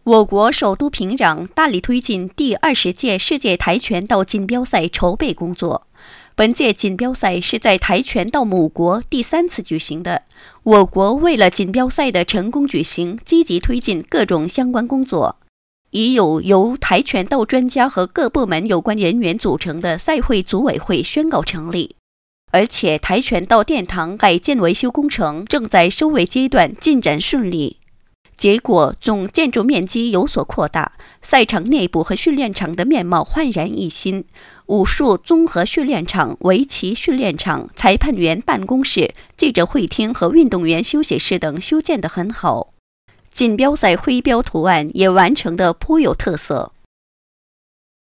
我国首都平壤大力推进第20届世界跆拳道锦标赛筹备工作。本届锦标赛是在跆拳道母国第3次举行的。我国为了锦标赛的成功举行，积极推进各种相关工作，已有由跆拳道专家和各部门有关人员组成的赛会组委会宣告成立。而且跆拳道殿堂改建维修工程正在收尾阶段，进展顺利。结果总建筑面积有所扩大，赛场内部和训练场的面貌焕然一新。武术综合训练场、围棋训练场、裁判员办公室、记者会厅和运动员休息室等修建得很好。锦标赛徽标图案也完成得颇有特色。